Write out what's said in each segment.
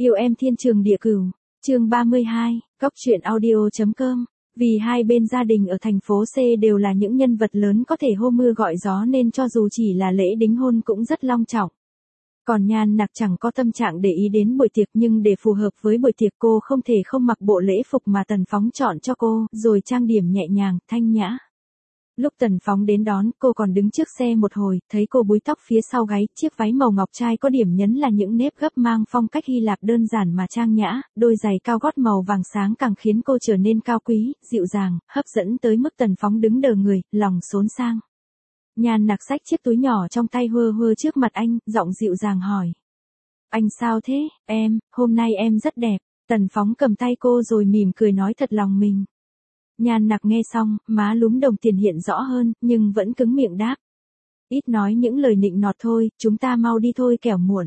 Yêu em thiên trường địa cửu, chương 32, Cóc truyện audio.com. Vì hai bên gia đình ở thành phố C đều là những nhân vật lớn có thể hô mưa gọi gió nên cho dù chỉ là lễ đính hôn cũng rất long trọng. Còn Nhan Nặc chẳng có tâm trạng để ý đến buổi tiệc, nhưng để phù hợp với buổi tiệc cô không thể không mặc bộ lễ phục mà Tần Phóng chọn cho cô, rồi trang điểm nhẹ nhàng, thanh nhã. Lúc Tần Phóng đến đón, cô còn đứng trước xe một hồi, thấy cô búi tóc phía sau gáy, chiếc váy màu ngọc trai có điểm nhấn là những nếp gấp mang phong cách Hy Lạp đơn giản mà trang nhã, đôi giày cao gót màu vàng sáng càng khiến cô trở nên cao quý, dịu dàng, hấp dẫn tới mức Tần Phóng đứng đờ người, lòng xốn sang. Nhan Nặc xách chiếc túi nhỏ trong tay hơ hơ trước mặt anh, giọng dịu dàng hỏi. Anh sao thế, em, hôm nay em rất đẹp. Tần Phóng cầm tay cô rồi mỉm cười nói thật lòng mình. Nhan Nặc nghe xong, má lúm đồng tiền hiện rõ hơn, nhưng vẫn cứng miệng đáp. Ít nói những lời nịnh nọt thôi, chúng ta mau đi thôi kẻo muộn.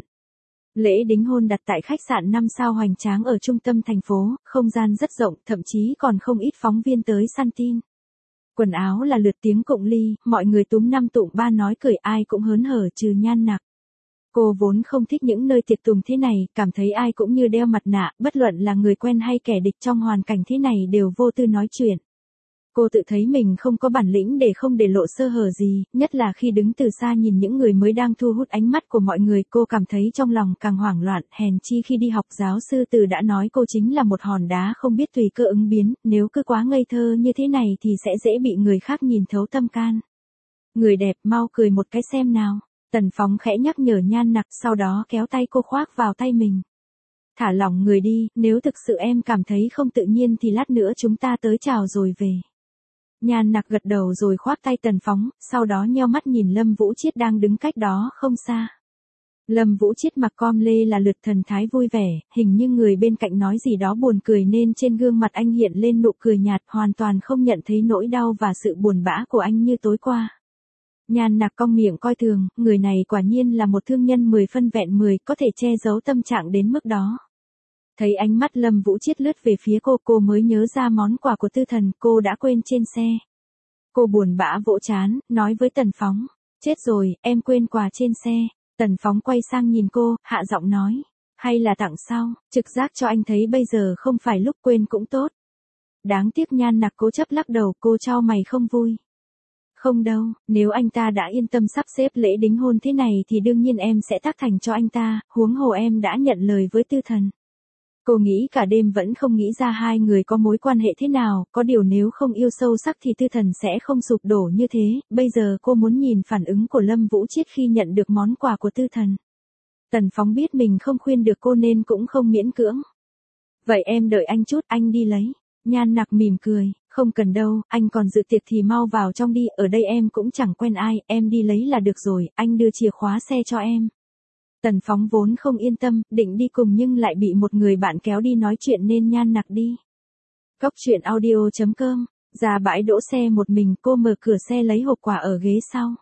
Lễ đính hôn đặt tại khách sạn 5 sao hoành tráng ở trung tâm thành phố, không gian rất rộng, thậm chí còn không ít phóng viên tới săn tin. Quần áo là lượt tiếng cụng ly, mọi người túm năm tụm ba nói cười, ai cũng hớn hở trừ Nhan Nặc. Cô vốn không thích những nơi tiệc tùng thế này, cảm thấy ai cũng như đeo mặt nạ, bất luận là người quen hay kẻ địch trong hoàn cảnh thế này đều vô tư nói chuyện. Cô tự thấy mình không có bản lĩnh để không để lộ sơ hở gì, nhất là khi đứng từ xa nhìn những người mới đang thu hút ánh mắt của mọi người, cô cảm thấy trong lòng càng hoảng loạn, hèn chi khi đi học giáo sư Từ đã nói cô chính là một hòn đá không biết tùy cơ ứng biến, nếu cứ quá ngây thơ như thế này thì sẽ dễ bị người khác nhìn thấu tâm can. Người đẹp mau cười một cái xem nào. Tần Phóng khẽ nhắc nhở Nhan Nặc, sau đó kéo tay cô khoác vào tay mình. Thả lỏng người đi, nếu thực sự em cảm thấy không tự nhiên thì lát nữa chúng ta tới chào rồi về. Nhan Nặc gật đầu rồi khoác tay Tần Phóng, sau đó nheo mắt nhìn Lâm Vũ Chiết đang đứng cách đó không xa. Lâm Vũ Chiết mặc com lê là lượt thần thái vui vẻ, hình như người bên cạnh nói gì đó buồn cười nên trên gương mặt anh hiện lên nụ cười nhạt, hoàn toàn không nhận thấy nỗi đau và sự buồn bã của anh như tối qua. Nhan Nặc cong miệng coi thường, người này quả nhiên là một thương nhân 10 phân vẹn 10, có thể che giấu tâm trạng đến mức đó. Thấy ánh mắt Lâm Vũ Chiết lướt về phía cô mới nhớ ra món quà của Tư Thần, cô đã quên trên xe. Cô buồn bã vỗ trán, nói với Tần Phóng, chết rồi, em quên quà trên xe. Tần Phóng quay sang nhìn cô, hạ giọng nói, hay là tặng sau, trực giác cho anh thấy bây giờ không phải lúc quên cũng tốt. Đáng tiếc Nhan Nặc cố chấp lắc đầu, cô chau mày không vui. Không đâu, nếu anh ta đã yên tâm sắp xếp lễ đính hôn thế này thì đương nhiên em sẽ tác thành cho anh ta, huống hồ em đã nhận lời với Tư Thần. Cô nghĩ cả đêm vẫn không nghĩ ra hai người có mối quan hệ thế nào, có điều nếu không yêu sâu sắc thì Tư Thần sẽ không sụp đổ như thế, bây giờ cô muốn nhìn phản ứng của Lâm Vũ Chiết khi nhận được món quà của Tư Thần. Tần Phóng biết mình không khuyên được cô nên cũng không miễn cưỡng. Vậy em đợi anh chút, anh đi lấy. Nhan Nặc mỉm cười, không cần đâu, anh còn dự tiệc thì mau vào trong đi, ở đây em cũng chẳng quen ai, em đi lấy là được rồi, anh đưa chìa khóa xe cho em. Tần Phóng vốn không yên tâm, định đi cùng nhưng lại bị một người bạn kéo đi nói chuyện nên Nhan Nặc đi. Cóc truyện audio.com, ra bãi đỗ xe một mình, cô mở cửa xe lấy hộp quà ở ghế sau.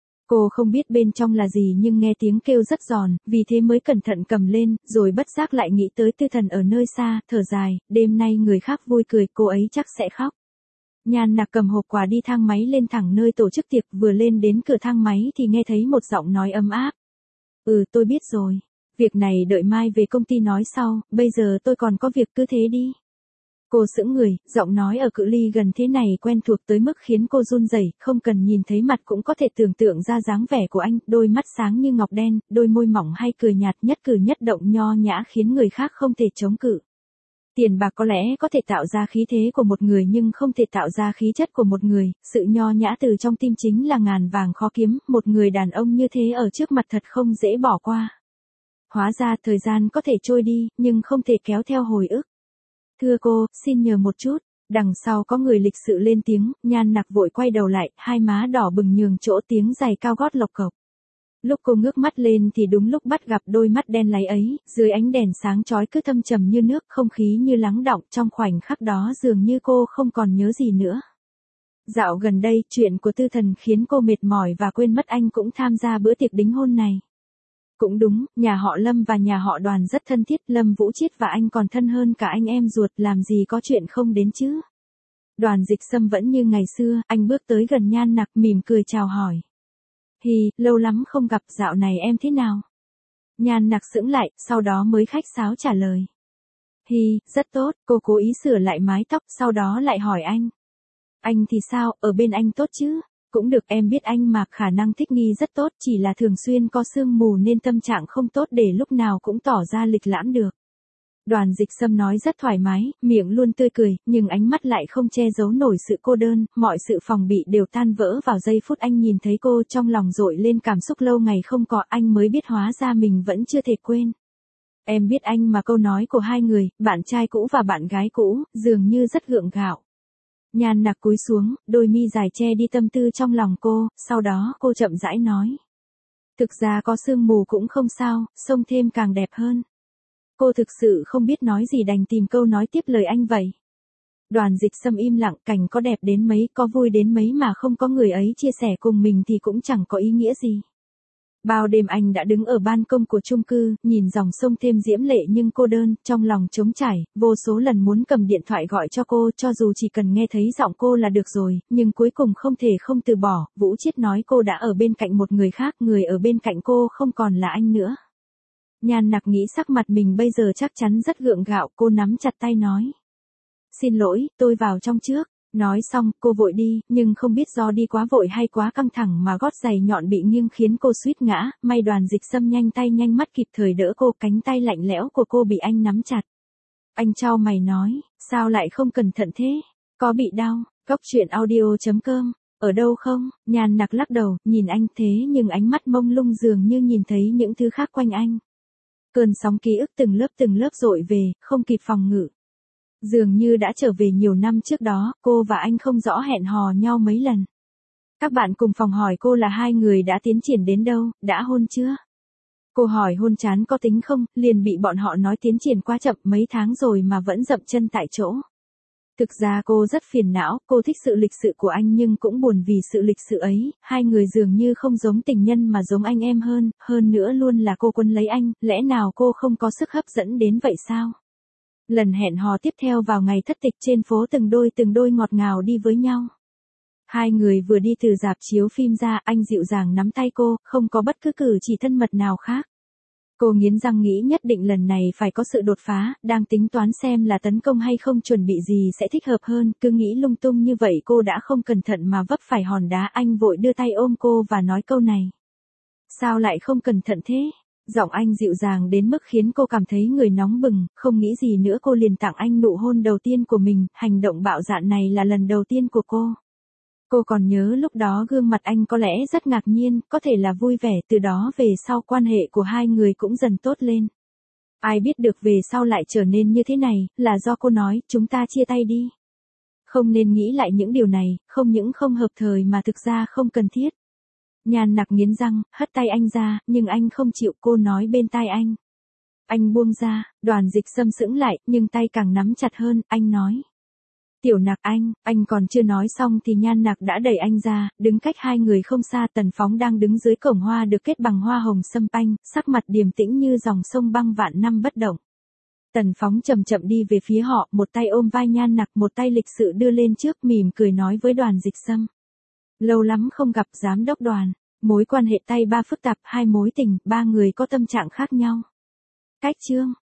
Cô không biết bên trong là gì nhưng nghe tiếng kêu rất giòn, vì thế mới cẩn thận cầm lên, rồi bất giác lại nghĩ tới Tư Thần ở nơi xa, thở dài, đêm nay người khác vui cười, cô ấy chắc sẽ khóc. Nhan Nặc cầm hộp quà đi thang máy lên thẳng nơi tổ chức tiệc, vừa lên đến cửa thang máy thì nghe thấy một giọng nói ấm áp. Tôi biết rồi. Việc này đợi mai về công ty nói sau, bây giờ tôi còn có việc cứ thế đi. Cô sững người, giọng nói ở cự ly gần thế này quen thuộc tới mức khiến cô run rẩy, không cần nhìn thấy mặt cũng có thể tưởng tượng ra dáng vẻ của anh, đôi mắt sáng như ngọc đen, đôi môi mỏng hay cười nhạt, nhất cử nhất động nho nhã khiến người khác không thể chống cự. Tiền bạc có lẽ có thể tạo ra khí thế của một người nhưng không thể tạo ra khí chất của một người, sự nho nhã từ trong tim chính là ngàn vàng khó kiếm, một người đàn ông như thế ở trước mặt thật không dễ bỏ qua. Hóa ra thời gian có thể trôi đi, nhưng không thể kéo theo hồi ức. Thưa cô, xin nhờ một chút. Đằng sau có người lịch sự lên tiếng, Nhan Nặc vội quay đầu lại, hai má đỏ bừng nhường chỗ tiếng giày cao gót lộc cộc. Lúc cô ngước mắt lên thì đúng lúc bắt gặp đôi mắt đen láy ấy, dưới ánh đèn sáng chói cứ thâm trầm như nước, không khí như lắng đọng, trong khoảnh khắc đó dường như cô không còn nhớ gì nữa. Dạo gần đây, chuyện của Tư Thần khiến cô mệt mỏi và quên mất anh cũng tham gia bữa tiệc đính hôn này. Cũng đúng, nhà họ Lâm và nhà họ Đoàn rất thân thiết, Lâm Vũ Chiết và anh còn thân hơn cả anh em ruột, làm gì có chuyện không đến chứ. Đoàn Dịch Sâm vẫn như ngày xưa, anh bước tới gần Nhan Nặc mỉm cười chào hỏi. Lâu lắm không gặp, dạo này em thế nào? Nhan Nặc sững lại, sau đó mới khách sáo trả lời. Hi, rất tốt, cô cố ý sửa lại mái tóc, sau đó lại hỏi anh. Anh thì sao, ở bên anh tốt chứ? Cũng được, em biết anh mà, khả năng thích nghi rất tốt, chỉ là thường xuyên có sương mù nên tâm trạng không tốt để lúc nào cũng tỏ ra lịch lãm được. Đoàn Dịch Sâm nói rất thoải mái, miệng luôn tươi cười, nhưng ánh mắt lại không che giấu nổi sự cô đơn, mọi sự phòng bị đều tan vỡ vào giây phút anh nhìn thấy cô, trong lòng dội lên cảm xúc lâu ngày không có, anh mới biết hóa ra mình vẫn chưa thể quên. Em biết anh mà, câu nói của hai người, bạn trai cũ và bạn gái cũ, dường như rất gượng gạo. Nhan Nặc cúi xuống, đôi mi dài che đi tâm tư trong lòng cô, sau đó cô chậm rãi nói. Thực ra có sương mù cũng không sao, xông thêm càng đẹp hơn. Cô thực sự không biết nói gì đành tìm câu nói tiếp lời anh vậy. Đoàn Dịch Sâm im lặng, cảnh có đẹp đến mấy, có vui đến mấy mà không có người ấy chia sẻ cùng mình thì cũng chẳng có ý nghĩa gì. Bao đêm anh đã đứng ở ban công của chung cư, nhìn dòng sông thêm diễm lệ nhưng cô đơn, trong lòng trống trải, vô số lần muốn cầm điện thoại gọi cho cô, cho dù chỉ cần nghe thấy giọng cô là được rồi, nhưng cuối cùng không thể không từ bỏ, Vũ Chiết nói cô đã ở bên cạnh một người khác, người ở bên cạnh cô không còn là anh nữa. Nhan Nặc nghĩ sắc mặt mình bây giờ chắc chắn rất gượng gạo, cô nắm chặt tay nói. Xin lỗi, tôi vào trong trước. Nói xong, cô vội đi, nhưng không biết do đi quá vội hay quá căng thẳng mà gót giày nhọn bị nghiêng khiến cô suýt ngã, may Đoàn Dịch Sâm nhanh tay nhanh mắt kịp thời đỡ cô, cánh tay lạnh lẽo của cô bị anh nắm chặt. Anh chau mày nói, sao lại không cẩn thận thế? Có bị đau? Góc truyện audio.com, ở đâu không? Nhan Nặc lắc đầu, nhìn anh thế nhưng ánh mắt mông lung dường như nhìn thấy những thứ khác quanh anh. Cơn sóng ký ức từng lớp dội về, không kịp phòng ngự. Dường như đã trở về nhiều năm trước đó, cô và anh không rõ hẹn hò nhau mấy lần. Các bạn cùng phòng hỏi cô là hai người đã tiến triển đến đâu, đã hôn chưa? Cô hỏi hôn chán có tính không, liền bị bọn họ nói tiến triển quá chậm, mấy tháng rồi mà vẫn dậm chân tại chỗ. Thực ra cô rất phiền não, cô thích sự lịch sự của anh nhưng cũng buồn vì sự lịch sự ấy, hai người dường như không giống tình nhân mà giống anh em hơn nữa luôn là cô quấn lấy anh, lẽ nào cô không có sức hấp dẫn đến vậy sao? Lần hẹn hò tiếp theo vào ngày thất tịch trên phố từng đôi ngọt ngào đi với nhau. Hai người vừa đi từ rạp chiếu phim ra, anh dịu dàng nắm tay cô, không có bất cứ cử chỉ thân mật nào khác. Cô nghiến răng nghĩ nhất định lần này phải có sự đột phá, đang tính toán xem là tấn công hay không, chuẩn bị gì sẽ thích hợp hơn, cứ nghĩ lung tung như vậy cô đã không cẩn thận mà vấp phải hòn đá, anh vội đưa tay ôm cô và nói câu này. Sao lại không cẩn thận thế? Giọng anh dịu dàng đến mức khiến cô cảm thấy người nóng bừng, không nghĩ gì nữa cô liền tặng anh nụ hôn đầu tiên của mình, hành động bạo dạn này là lần đầu tiên của cô. Cô còn nhớ lúc đó gương mặt anh có lẽ rất ngạc nhiên, có thể là vui vẻ, từ đó về sau quan hệ của hai người cũng dần tốt lên. Ai biết được về sau lại trở nên như thế này, là do cô nói, chúng ta chia tay đi. Không nên nghĩ lại những điều này, không những không hợp thời mà thực ra không cần thiết. Nhan Nặc nghiến răng, hất tay anh ra, nhưng anh không chịu, cô nói bên tai anh. Anh buông ra, Đoàn Dịch Sâm sững lại, nhưng tay càng nắm chặt hơn, anh nói. Tiểu Nặc anh còn chưa nói xong thì Nhan Nặc đã đẩy anh ra, đứng cách hai người không xa, Tần Phóng đang đứng dưới cổng hoa được kết bằng hoa hồng sâm panh, sắc mặt điềm tĩnh như dòng sông băng vạn năm bất động. Tần Phóng chậm chậm đi về phía họ, một tay ôm vai Nhan Nặc, một tay lịch sự đưa lên trước, mỉm cười nói với Đoàn Dịch Sâm. Lâu lắm không gặp giám đốc Đoàn, mối quan hệ tay ba phức tạp, hai mối tình, ba người có tâm trạng khác nhau. Cách chương